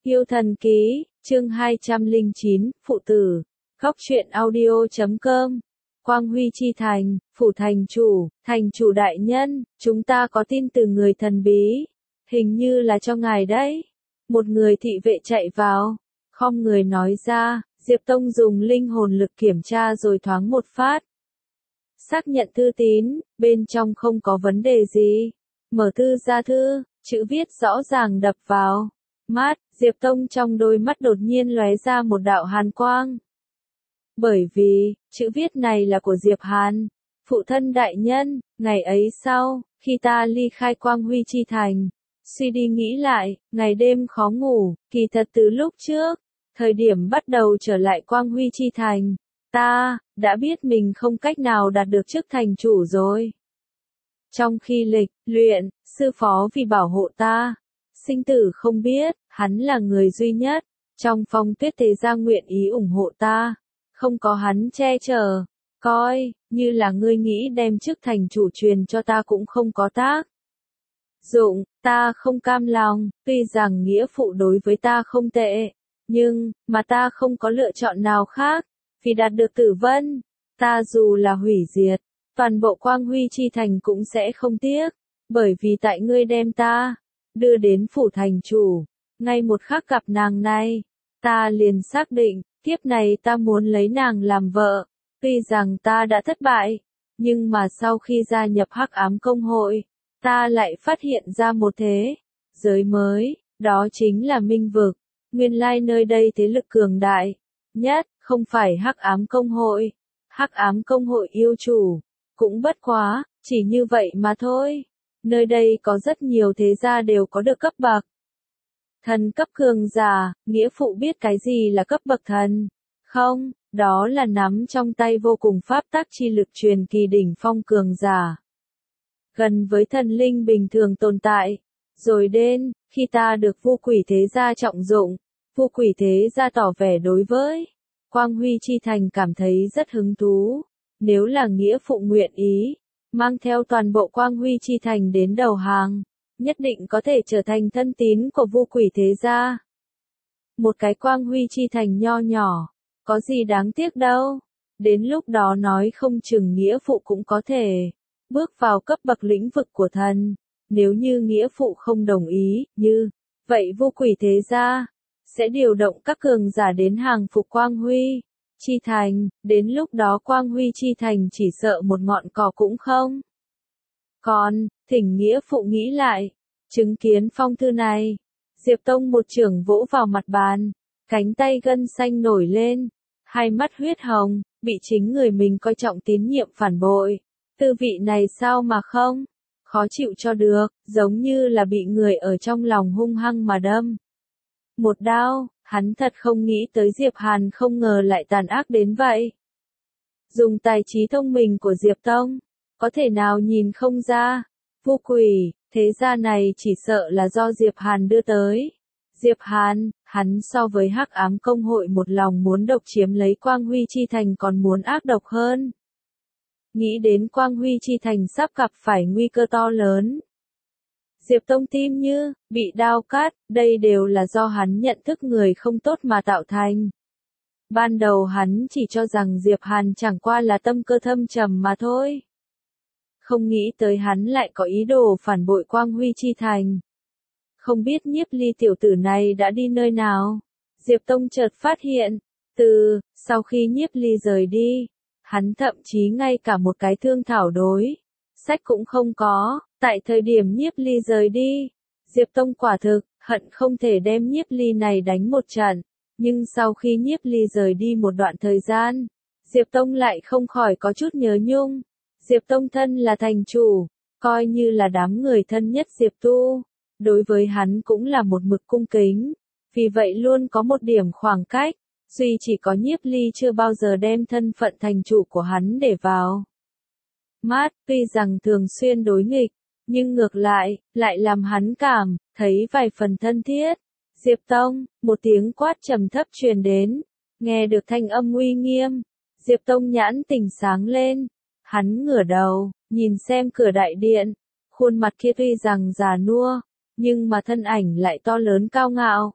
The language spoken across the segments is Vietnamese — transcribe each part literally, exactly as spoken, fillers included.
Yêu thần ký, chương hai trăm lẻ chín, phụ tử. Góc truyện audio chấm com. Quang Huy chi thành, phủ thành chủ, thành chủ đại nhân, chúng ta có tin từ người thần bí. Hình như là cho ngài đấy. Một người thị vệ chạy vào, khom người nói ra, Diệp Tông dùng linh hồn lực kiểm tra rồi thoáng một phát. Xác nhận thư tín, bên trong không có vấn đề gì. Mở thư ra thư, chữ viết rõ ràng đập vào mắt, Diệp Tông trong đôi mắt đột nhiên lóe ra một đạo hàn quang. Bởi vì, chữ viết này là của Diệp Hàn. Phụ thân đại nhân, ngày ấy sau, khi ta ly khai Quang Huy chi thành, suy đi nghĩ lại, ngày đêm khó ngủ, kỳ thật từ lúc trước, thời điểm bắt đầu trở lại Quang Huy chi thành, ta, đã biết mình không cách nào đạt được chức thành chủ rồi. Trong khi lịch, luyện, sư phó vì bảo hộ ta, sinh tử không biết, hắn là người duy nhất, trong Phong Tuyết thế gia nguyện ý ủng hộ ta, không có hắn che chở, coi, như là ngươi nghĩ đem chức thành chủ truyền cho ta cũng không có tác dụng, ta không cam lòng, tuy rằng nghĩa phụ đối với ta không tệ, nhưng, mà ta không có lựa chọn nào khác, vì đạt được tử vân, ta dù là hủy diệt, toàn bộ Quang Huy chi thành cũng sẽ không tiếc, bởi vì tại ngươi đem ta đưa đến phủ thành chủ, ngay một khắc gặp nàng này, ta liền xác định, kiếp này ta muốn lấy nàng làm vợ, tuy rằng ta đã thất bại, nhưng mà sau khi gia nhập Hắc Ám Công hội, ta lại phát hiện ra một thế giới mới, đó chính là Minh Vực, nguyên lai nơi đây thế lực cường đại nhất, không phải Hắc Ám Công hội, Hắc Ám Công hội yêu chủ, cũng bất quá, chỉ như vậy mà thôi. Nơi đây có rất nhiều thế gia đều có được cấp bậc thần cấp cường giả, nghĩa phụ biết cái gì là cấp bậc thần? Không, đó là nắm trong tay vô cùng pháp tắc chi lực truyền kỳ đỉnh phong cường giả. Gần với thần linh bình thường tồn tại. Rồi đến, khi ta được Vu Quỷ thế gia trọng dụng, Vu Quỷ thế gia tỏ vẻ đối với Quang Huy chi thành cảm thấy rất hứng thú. Nếu là nghĩa phụ nguyện ý, mang theo toàn bộ Quang Huy chi thành đến đầu hàng, nhất định có thể trở thành thân tín của Vu Quỷ thế gia. Một cái Quang Huy chi thành nho nhỏ, có gì đáng tiếc đâu. Đến lúc đó nói không chừng nghĩa phụ cũng có thể bước vào cấp bậc lĩnh vực của thần. Nếu như nghĩa phụ không đồng ý, như vậy Vu Quỷ thế gia sẽ điều động các cường giả đến hàng phục Quang Huy chi thành, đến lúc đó Quang Huy chi thành chỉ sợ một ngọn cỏ cũng không. Còn, thỉnh nghĩa phụ nghĩ lại, chứng kiến phong thư này, Diệp Tông một chưởng vỗ vào mặt bàn, cánh tay gân xanh nổi lên, hai mắt huyết hồng, bị chính người mình coi trọng tín nhiệm phản bội. Tư vị này sao mà không? Khó chịu cho được, giống như là bị người ở trong lòng hung hăng mà đâm. Một đao, hắn thật không nghĩ tới Diệp Hàn không ngờ lại tàn ác đến vậy. Dùng tài trí thông minh của Diệp Tông, có thể nào nhìn không ra, Vu Quỷ, thế gia này chỉ sợ là do Diệp Hàn đưa tới. Diệp Hàn, hắn so với Hắc Ám Công hội một lòng muốn độc chiếm lấy Quang Huy chi thành còn muốn ác độc hơn. Nghĩ đến Quang Huy chi thành sắp gặp phải nguy cơ to lớn. Diệp Tông tim như bị đao cắt, đây đều là do hắn nhận thức người không tốt mà tạo thành. Ban đầu hắn chỉ cho rằng Diệp Hàn chẳng qua là tâm cơ thâm trầm mà thôi. Không nghĩ tới hắn lại có ý đồ phản bội Quang Huy chi thành. Không biết Nhiếp Ly tiểu tử này đã đi nơi nào. Diệp Tông chợt phát hiện, từ sau khi Nhiếp Ly rời đi, hắn thậm chí ngay cả một cái thương thảo đối sách cũng không có. Tại thời điểm Nhiếp Ly rời đi, Diệp Tông quả thực hận không thể đem Nhiếp Ly này đánh một trận, nhưng sau khi Nhiếp Ly rời đi một đoạn thời gian, Diệp Tông lại không khỏi có chút nhớ nhung. Diệp Tông thân là thành chủ, coi như là đám người thân nhất Diệp Tu, đối với hắn cũng là một mực cung kính, vì vậy luôn có một điểm khoảng cách, duy chỉ có Nhiếp Ly chưa bao giờ đem thân phận thành chủ của hắn để vào mắt, tuy rằng thường xuyên đối nghịch, nhưng ngược lại, lại làm hắn cảm thấy vài phần thân thiết. Diệp Tông, một tiếng quát trầm thấp truyền đến, nghe được thanh âm uy nghiêm, Diệp Tông nhãn tỉnh sáng lên, hắn ngửa đầu, nhìn xem cửa đại điện, khuôn mặt kia tuy rằng già nua, nhưng mà thân ảnh lại to lớn cao ngạo,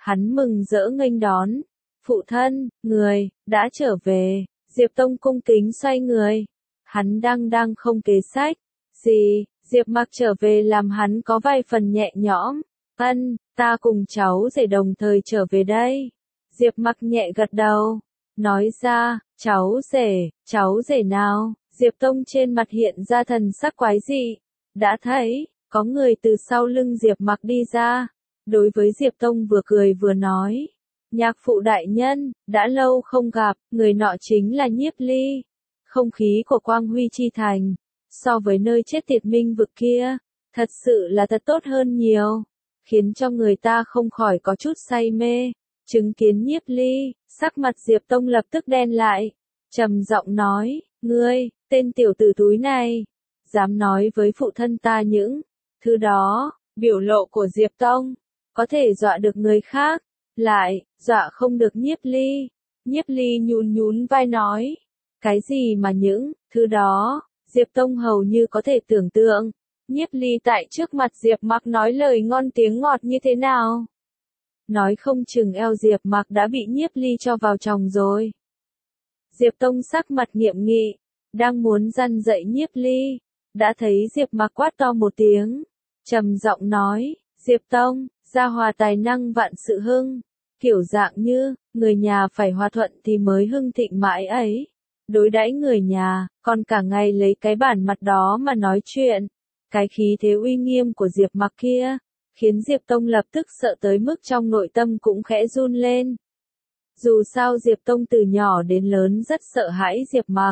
Hắn mừng rỡ nghênh đón. Phụ thân, người, đã trở về. Diệp Tông cung kính xoay người. Hắn đang đang không kế sách. Gì, Diệp Mặc trở về làm hắn có vài phần nhẹ nhõm. Ân, ta cùng cháu rể đồng thời trở về đây. Diệp Mặc nhẹ gật đầu. Nói ra, cháu rể, cháu rể nào? Diệp Tông trên mặt hiện ra thần sắc quái dị. Đã thấy, có người từ sau lưng Diệp Mặc đi ra. Đối với Diệp Tông vừa cười vừa nói. Nhạc phụ đại nhân, đã lâu không gặp, người nọ chính là Nhiếp Ly. Không khí của Quang Huy Chi Thành, so với nơi chết tiệt minh vực kia, thật sự là thật tốt hơn nhiều, khiến cho người ta không khỏi có chút say mê. Chứng kiến Nhiếp Ly, sắc mặt Diệp Tông lập tức đen lại, trầm giọng nói, ngươi, tên tiểu tử túi này, dám nói với phụ thân ta những thứ đó. Biểu lộ của Diệp Tông, có thể dọa được người khác, lại, dọa không được Nhiếp Ly. Nhiếp Ly nhún nhún vai nói, cái gì mà những thứ đó? Diệp Tông hầu như có thể tưởng tượng, Nhiếp Ly tại trước mặt Diệp Mặc nói lời ngon tiếng ngọt như thế nào. Nói không chừng eo Diệp Mặc đã bị Nhiếp Ly cho vào chồng rồi. Diệp Tông sắc mặt nghiêm nghị, đang muốn răn dạy Nhiếp Ly, đã thấy Diệp Mặc quát to một tiếng, trầm giọng nói, Diệp Tông, gia hòa tài năng vạn sự hưng, kiểu dạng như, người nhà phải hòa thuận thì mới hưng thịnh mãi ấy. Đối đãi người nhà, còn cả ngày lấy cái bản mặt đó mà nói chuyện. Cái khí thế uy nghiêm của Diệp Mặc kia, khiến Diệp Tông lập tức sợ tới mức trong nội tâm cũng khẽ run lên. Dù sao Diệp Tông từ nhỏ đến lớn rất sợ hãi Diệp Mặc.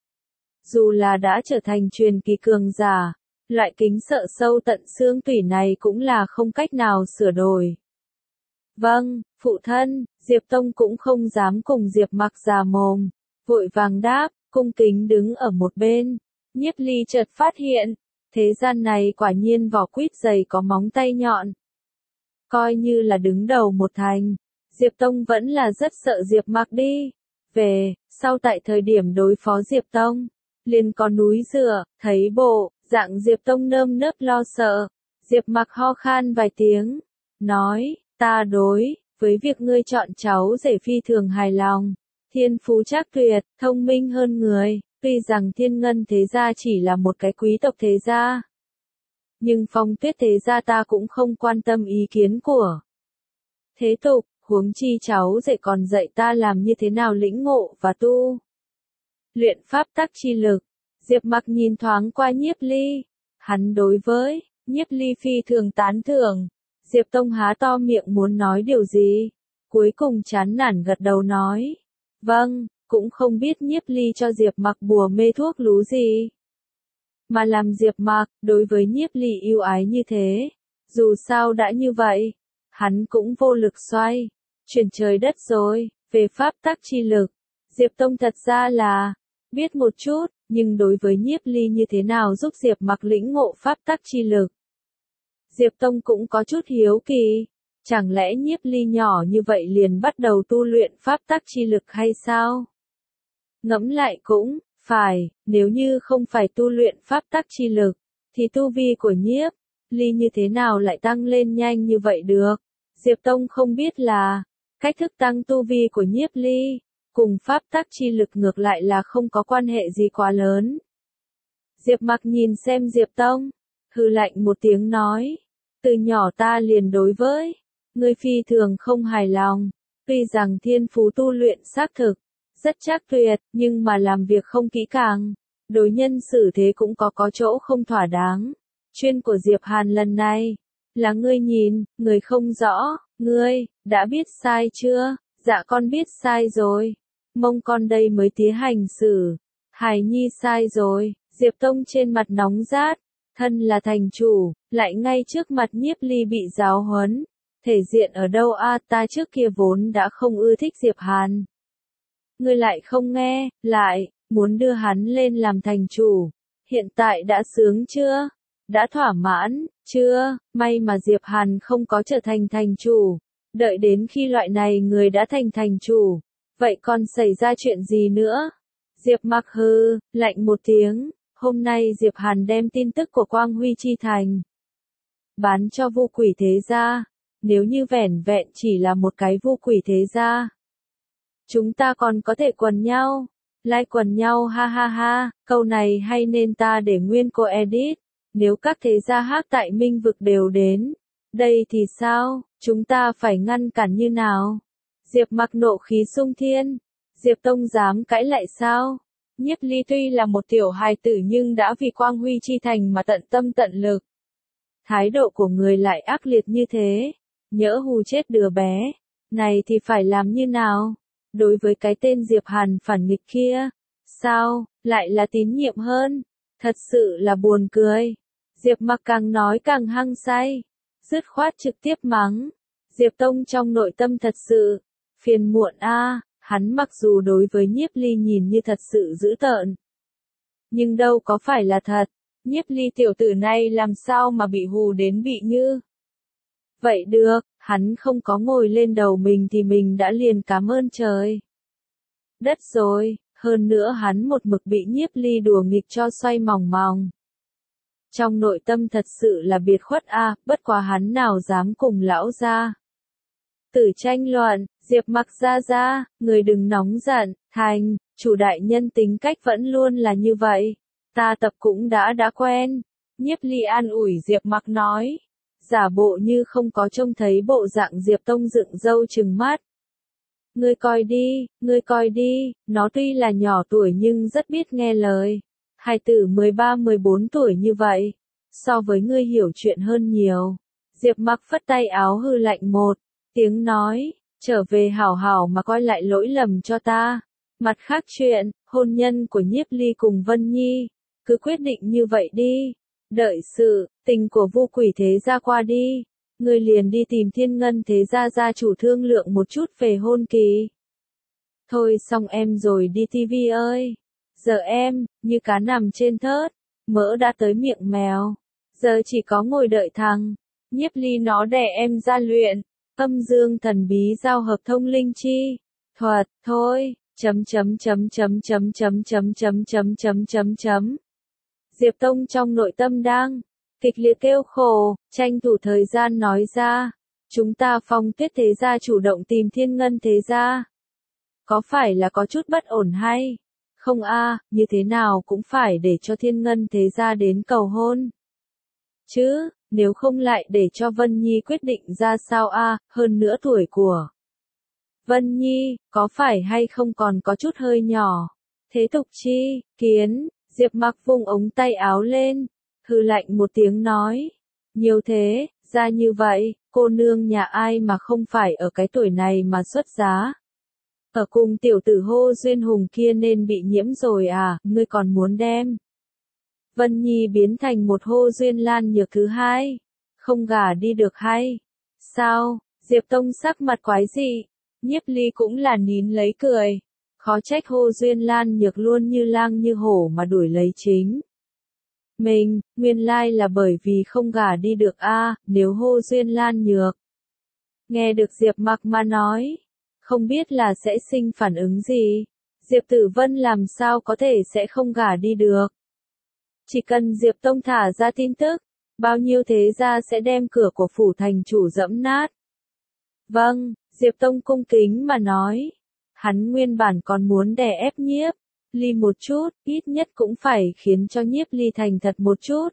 Dù là đã trở thành truyền kỳ cường giả, loại kính sợ sâu tận xương tủy này cũng là không cách nào sửa đổi. Vâng, phụ thân, Diệp Tông cũng không dám cùng Diệp Mặc già mồm, vội vàng đáp, cung kính đứng ở một bên. Nhiếp Ly chợt phát hiện, thế gian này quả nhiên vỏ quýt dày có móng tay nhọn. Coi như là đứng đầu một thành, Diệp Tông vẫn là rất sợ Diệp Mặc đi. Về, sau tại thời điểm đối phó Diệp Tông, liền có núi dựa, thấy bộ, dạng Diệp Tông nơm nớp lo sợ. Diệp Mặc ho khan vài tiếng, nói, ta đối với việc ngươi chọn cháu rể phi thường hài lòng. Thiên phú trác tuyệt, thông minh hơn người, tuy rằng Thiên Ngân thế gia chỉ là một cái quý tộc thế gia. Nhưng Phong Tuyết thế gia ta cũng không quan tâm ý kiến của thế tục, huống chi cháu rể còn dạy ta làm như thế nào lĩnh ngộ và tu luyện pháp tắc chi lực. Diệp Mặc nhìn thoáng qua Nhiếp Ly, hắn đối với Nhiếp Ly phi thường tán thưởng. Diệp Tông há to miệng muốn nói điều gì, cuối cùng chán nản gật đầu nói, vâng, cũng không biết Nhiếp Ly cho Diệp Mặc bùa mê thuốc lú gì, mà làm Diệp Mặc đối với Nhiếp Ly yêu ái như thế. Dù sao đã như vậy, hắn cũng vô lực xoay chuyển trời đất rồi. Về pháp tắc chi lực, Diệp Tông thật ra là biết một chút, nhưng đối với Nhiếp Ly như thế nào giúp Diệp Mặc lĩnh ngộ pháp tắc chi lực, Diệp Tông cũng có chút hiếu kỳ. Chẳng lẽ Nhiếp Ly nhỏ như vậy liền bắt đầu tu luyện pháp tắc chi lực hay sao? Ngẫm lại cũng phải, nếu như không phải tu luyện pháp tắc chi lực, thì tu vi của Nhiếp Ly như thế nào lại tăng lên nhanh như vậy được? Diệp Tông không biết là, cách thức tăng tu vi của Nhiếp Ly, cùng pháp tắc chi lực ngược lại là không có quan hệ gì quá lớn. Diệp Mặc nhìn xem Diệp Tông, hừ lạnh một tiếng nói, từ nhỏ ta liền đối với ngươi phi thường không hài lòng, tuy rằng thiên phú tu luyện xác thực rất trác tuyệt, nhưng mà làm việc không kỹ càng, đối nhân xử thế cũng có có chỗ không thỏa đáng. Chuyên của Diệp Hàn lần này là ngươi nhìn, người không rõ, ngươi đã biết sai chưa? Dạ con biết sai rồi. Mong con đây mới tiến hành xử. Hải Nhi sai rồi. Diệp Tông trên mặt nóng rát, thân là thành chủ, lại ngay trước mặt Nhiếp Ly bị giáo huấn. Thể diện ở đâu a, ta trước kia vốn đã không ưa thích Diệp Hàn. Ngươi lại không nghe, lại muốn đưa hắn lên làm thành chủ. Hiện tại đã sướng chưa? Đã thỏa mãn, chưa? May mà Diệp Hàn không có trở thành thành chủ. Đợi đến khi loại này người đã thành thành chủ, vậy còn xảy ra chuyện gì nữa? Diệp Mặc hừ, lạnh một tiếng. Hôm nay Diệp Hàn đem tin tức của Quang Huy Chi Thành bán cho Vu Quỷ thế gia. nếu như vẻn vẹn chỉ là một cái vu quỷ thế gia. Chúng ta còn có thể quần nhau, lai quần nhau ha ha ha, câu này hay nên ta để nguyên cô edit, nếu các thế gia khác tại Minh vực đều đến, đây thì sao, chúng ta phải ngăn cản như nào? Diệp Mặc nộ khí sung thiên, Diệp Tông dám cãi lại sao? Nhiếp Ly tuy là một tiểu hài tử nhưng đã vì quang huy chi thành mà tận tâm tận lực. Thái độ của người lại ác liệt như thế, nhỡ hù chết đứa bé, này thì phải làm như nào? Đối với cái tên Diệp Hàn phản nghịch kia, sao, lại là tín nhiệm hơn? Thật sự là buồn cười. Diệp Mặc càng nói càng hăng say, dứt khoát trực tiếp mắng. Diệp Tông trong nội tâm thật sự phiền muộn a, hắn mặc dù đối với Nhiếp Ly nhìn như thật sự dữ tợn, nhưng đâu có phải là thật. Nhiếp Ly tiểu tử này làm sao mà bị hù đến bị như vậy được, hắn không có ngồi lên đầu mình thì mình đã liền cảm ơn trời đất rồi, hơn nữa hắn một mực bị Nhiếp Ly đùa nghịch cho xoay mòng mòng. Trong nội tâm thật sự là biệt khuất a, bất quá hắn nào dám cùng lão gia tử tranh luận. Diệp Mặc gia gia, người đừng nóng giận, thành chủ đại nhân tính cách vẫn luôn là như vậy, ta tập cũng đã đã quen. Nhiếp Ly an ủi Diệp Mặc nói, giả bộ như không có trông thấy bộ dạng Diệp Tông dựng râu trừng mắt. Ngươi coi đi, ngươi coi đi, nó tuy là nhỏ tuổi nhưng rất biết nghe lời. Hài tử mười ba mười bốn tuổi như vậy, so với ngươi hiểu chuyện hơn nhiều. Diệp Mặc phất tay áo hư lạnh một tiếng nói, trở về hảo hảo mà coi lại lỗi lầm cho ta. Mặt khác chuyện, hôn nhân của Nhiếp Ly cùng Vân Nhi, cứ quyết định như vậy đi. Đợi sự tình của Vu Quỷ thế gia qua đi, ngươi liền đi tìm Thiên Ngân thế gia gia chủ thương lượng một chút về hôn kỳ. Thôi xong em rồi đi tivi ơi. Giờ em, như cá nằm trên thớt, mỡ đã tới miệng mèo. Giờ chỉ có ngồi đợi thằng Nhiếp Ly nó đẻ em ra luyện. Âm dương thần bí giao hợp thông linh chi thuật, thôi, chấm chấm chấm chấm chấm chấm chấm chấm chấm chấm chấm chấm. Diệp Tông trong nội tâm đang kịch liệt kêu khổ, tranh thủ thời gian nói ra, chúng ta Phong Tuyết thế gia chủ động tìm Thiên Ngân thế gia. Có phải là có chút bất ổn hay? Không a, như thế nào cũng phải để cho Thiên Ngân thế gia đến cầu hôn. Chứ, nếu không lại để cho Vân Nhi quyết định ra sao a, hơn nữa tuổi của Vân Nhi, có phải hay không còn có chút hơi nhỏ. Thế tục chi, kiến, Diệp Mặc vung ống tay áo lên, hừ lạnh một tiếng nói. Nhiều thế, ra như vậy, cô nương nhà ai mà không phải ở cái tuổi này mà xuất giá. Ở cùng tiểu tử hô duyên hùng kia nên bị nhiễm rồi à, ngươi còn muốn đem Vân Nhi biến thành một hô duyên lan nhược thứ hai, không gả đi được hay? Sao? Diệp Tông sắc mặt quái dị, Nhiếp Ly cũng là nín lấy cười, khó trách hô duyên lan nhược luôn như lang như hổ mà đuổi lấy chính mình, nguyên lai là bởi vì không gả đi được a, nếu hô duyên lan nhược. Nghe được Diệp Mặc mà nói, không biết là sẽ sinh phản ứng gì, Diệp Tử Vân làm sao có thể sẽ không gả đi được. Chỉ cần Diệp Tông thả ra tin tức, bao nhiêu thế gia sẽ đem cửa của phủ thành chủ dẫm nát. Vâng, Diệp Tông cung kính mà nói, hắn nguyên bản còn muốn đè ép Nhiếp Ly một chút, ít nhất cũng phải khiến cho Nhiếp Ly thành thật một chút.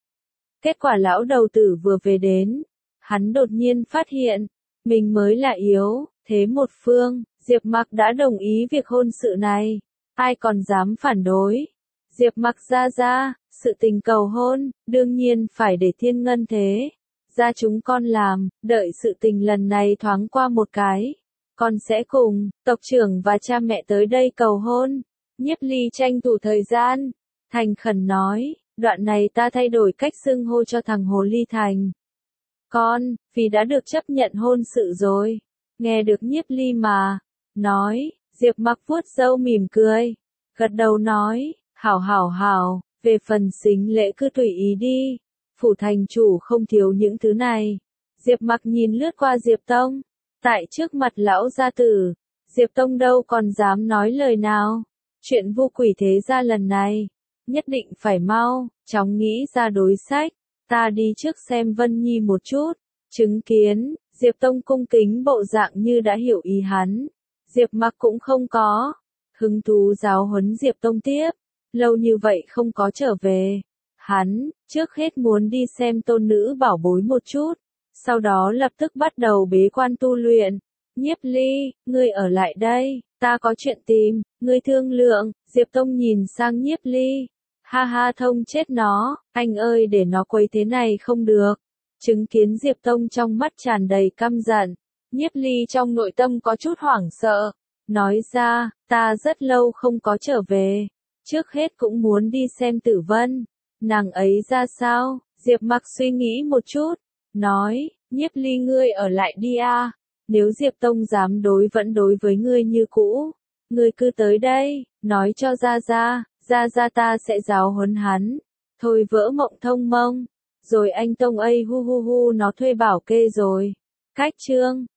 Kết quả lão đầu tử vừa về đến, hắn đột nhiên phát hiện, mình mới là yếu, thế một phương, Diệp Mặc đã đồng ý việc hôn sự này, ai còn dám phản đối. Diệp Mặc gia gia, sự tình cầu hôn, đương nhiên phải để Thiên Ngân thế gia chúng con làm, đợi sự tình lần này thoáng qua một cái, con sẽ cùng tộc trưởng và cha mẹ tới đây cầu hôn. Nhiếp Ly tranh thủ thời gian, thành khẩn nói, đoạn này ta thay đổi cách xưng hô cho thằng Hồ Ly Thành. Con, vì đã được chấp nhận hôn sự rồi. Nghe được Nhiếp Ly mà nói, Diệp Mặc vuốt râu mỉm cười, gật đầu nói, hảo hảo hảo, về phần sính lễ cứ tùy ý đi, phủ thành chủ không thiếu những thứ này. Diệp Mặc nhìn lướt qua Diệp Tông, tại trước mặt lão gia tử, Diệp Tông đâu còn dám nói lời nào. Chuyện Vu Quỷ thế gia lần này, nhất định phải mau, chóng nghĩ ra đối sách, ta đi trước xem Vân Nhi một chút, chứng kiến, Diệp Tông cung kính bộ dạng như đã hiểu ý hắn. Diệp Mặc cũng không có hứng thú giáo huấn Diệp Tông tiếp, lâu như vậy không có trở về. Hắn, trước hết muốn đi xem tôn nữ bảo bối một chút, sau đó lập tức bắt đầu bế quan tu luyện. Nhiếp Ly, ngươi ở lại đây, ta có chuyện tìm, ngươi thương lượng. Diệp Tông nhìn sang Nhiếp Ly. Ha ha, thông chết nó, anh ơi, để nó quấy thế này không được. Chứng kiến Diệp Tông trong mắt tràn đầy căm giận, Nhiếp Ly trong nội tâm có chút hoảng sợ, nói ra, ta rất lâu không có trở về, trước hết cũng muốn đi xem Tử Vân, nàng ấy ra sao. Diệp Mặc suy nghĩ một chút, nói, Nhiếp Ly ngươi ở lại đi a, nếu Diệp Tông dám đối vẫn đối với ngươi như cũ, ngươi cứ tới đây, nói cho Gia Gia, Gia Gia ta sẽ giáo huấn hắn. Thôi vỡ mộng thông mông, rồi anh Tông ấy hu hu hu nó thuê bảo kê rồi. Cách chương